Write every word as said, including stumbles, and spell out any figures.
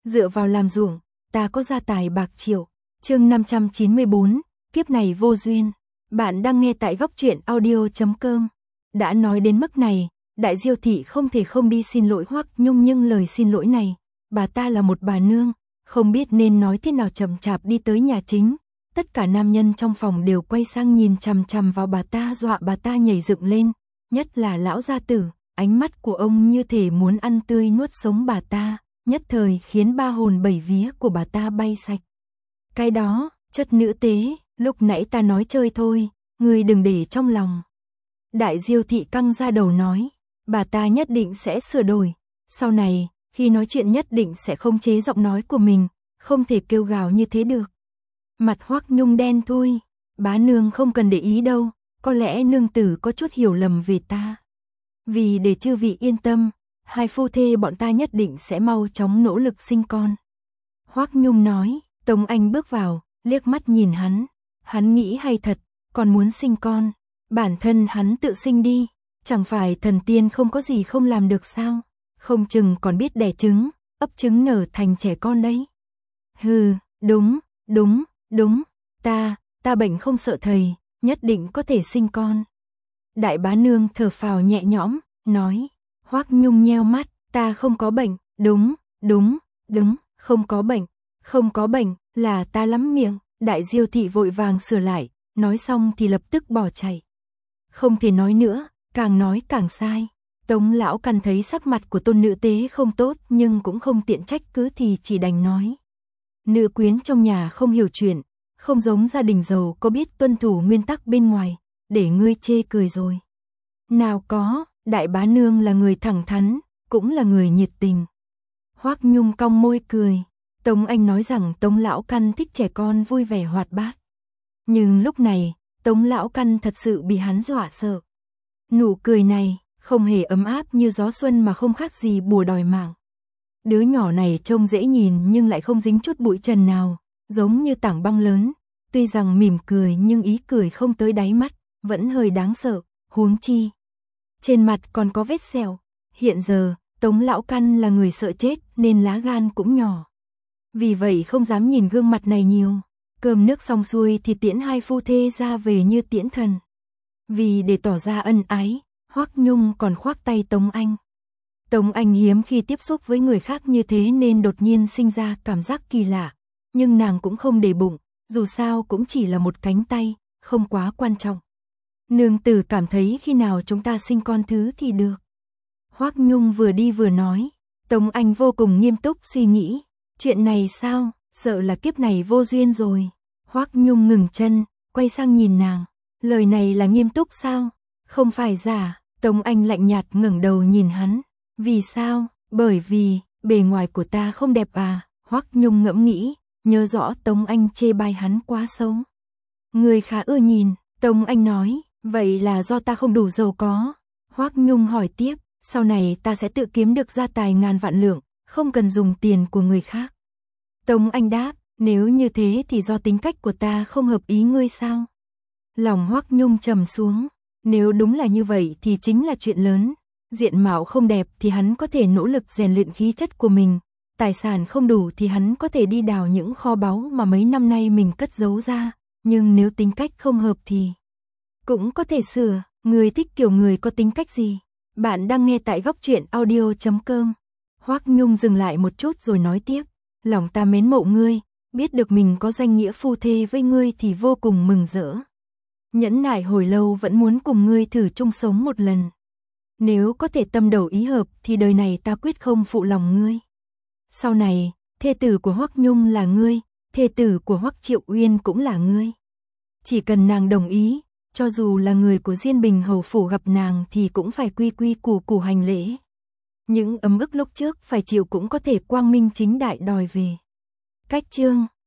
dựa vào làm ruộng, ta có gia tài bạc triệu. Chương năm trăm chín mươi bốn, kiếp này vô duyên. Bạn đang nghe tại góc truyện audio chấm com. Đã nói đến mức này, Đại Diêu thị không thể không đi xin lỗi Hoắc Nhung, nhưng lời xin lỗi này, bà ta là một bà nương, không biết nên nói thế nào, chậm chạp đi tới nhà chính. Tất cả nam nhân trong phòng đều quay sang nhìn chằm chằm vào bà ta, dọa bà ta nhảy dựng lên, nhất là lão gia tử, ánh mắt của ông như thể muốn ăn tươi nuốt sống bà ta, nhất thời khiến ba hồn bảy vía của bà ta bay sạch. Cái đó, chất nữ tế, lúc nãy ta nói chơi thôi, ngươi đừng để trong lòng. Đại Diêu thị căng ra đầu nói, bà ta nhất định sẽ sửa đổi, sau này, khi nói chuyện nhất định sẽ không chế giọng nói của mình, không thể kêu gào như thế được. Mặt Hoắc Nhung đen thui, bá nương không cần để ý đâu, có lẽ nương tử có chút hiểu lầm về ta. Vì để chư vị yên tâm, hai phu thê bọn ta nhất định sẽ mau chóng nỗ lực sinh con. Hoắc Nhung nói. Tống Anh bước vào, liếc mắt nhìn hắn, hắn nghĩ hay thật, còn muốn sinh con, bản thân hắn tự sinh đi, chẳng phải thần tiên không có gì không làm được sao, không chừng còn biết đẻ trứng, ấp trứng nở thành trẻ con đấy. Hừ, đúng, đúng, đúng, ta, ta bệnh không sợ thầy, nhất định có thể sinh con. Đại bá nương thở phào nhẹ nhõm, nói. Hoắc Nhung nheo mắt, ta không có bệnh, đúng, đúng, đúng, không có bệnh. Không có bệnh, là ta lắm miệng. Đại Diêu thị vội vàng sửa lại, nói xong thì lập tức bỏ chạy. Không thể nói nữa, càng nói càng sai. Tống lão căn thấy sắc mặt của tôn nữ tế không tốt, nhưng cũng không tiện trách cứ thì chỉ đành nói. Nữ quyến trong nhà không hiểu chuyện, không giống gia đình giàu có biết tuân thủ nguyên tắc bên ngoài, để ngươi chê cười rồi. Nào có, đại bá nương là người thẳng thắn, cũng là người nhiệt tình. Hoắc Nhung cong môi cười. Tống Anh nói rằng Tống lão căn thích trẻ con vui vẻ hoạt bát. Nhưng lúc này, Tống lão căn thật sự bị hắn dọa sợ. Nụ cười này, không hề ấm áp như gió xuân mà không khác gì bùa đòi mạng. Đứa nhỏ này trông dễ nhìn nhưng lại không dính chút bụi trần nào, giống như tảng băng lớn. Tuy rằng mỉm cười nhưng ý cười không tới đáy mắt, vẫn hơi đáng sợ, huống chi. Trên mặt còn có vết sẹo. Hiện giờ, Tống lão căn là người sợ chết nên lá gan cũng nhỏ. Vì vậy không dám nhìn gương mặt này nhiều. Cơm nước xong xuôi thì tiễn hai phu thê ra về như tiễn thần. Vì để tỏ ra ân ái, Hoắc Nhung còn khoác tay Tống Anh. Tống Anh hiếm khi tiếp xúc với người khác như thế nên đột nhiên sinh ra cảm giác kỳ lạ. Nhưng nàng cũng không để bụng, dù sao cũng chỉ là một cánh tay, không quá quan trọng. Nương tử cảm thấy khi nào chúng ta sinh con thứ thì được. Hoắc Nhung vừa đi vừa nói. Tống Anh vô cùng nghiêm túc suy nghĩ. Chuyện này sao, sợ là kiếp này vô duyên rồi. Hoắc Nhung ngừng chân, quay sang nhìn nàng. Lời này là nghiêm túc sao? Không phải giả. Tống Anh lạnh nhạt ngẩng đầu nhìn hắn. Vì sao? Bởi vì, bề ngoài của ta không đẹp à? Hoắc Nhung ngẫm nghĩ, nhớ rõ Tống Anh chê bai hắn quá xấu. Người khá ưa nhìn, Tống Anh nói, vậy là do ta không đủ giàu có. Hoắc Nhung hỏi tiếp, sau này ta sẽ tự kiếm được gia tài ngàn vạn lượng, không cần dùng tiền của người khác. Tống Anh đáp, nếu như thế thì do tính cách của ta không hợp ý ngươi sao? Lòng Hoắc Nhung trầm xuống, nếu đúng là như vậy thì chính là chuyện lớn. Diện mạo không đẹp thì hắn có thể nỗ lực rèn luyện khí chất của mình, tài sản không đủ thì hắn có thể đi đào những kho báu mà mấy năm nay mình cất giấu ra, nhưng nếu tính cách không hợp thì cũng có thể sửa. Người thích kiểu người có tính cách gì? Bạn đang nghe tại góc truyện audio chấm com. Hoắc Nhung dừng lại một chút rồi nói tiếp, lòng ta mến mộ ngươi, biết được mình có danh nghĩa phu thê với ngươi thì vô cùng mừng rỡ. Nhẫn nại hồi lâu vẫn muốn cùng ngươi thử chung sống một lần. Nếu có thể tâm đầu ý hợp thì đời này ta quyết không phụ lòng ngươi. Sau này, thê tử của Hoắc Nhung là ngươi, thê tử của Hoắc Triệu Uyên cũng là ngươi. Chỉ cần nàng đồng ý, cho dù là người của Diên Bình hầu phủ gặp nàng thì cũng phải quy quy củ củ hành lễ. Những ấm ức lúc trước phải chịu cũng có thể quang minh chính đại đòi về. Cách chương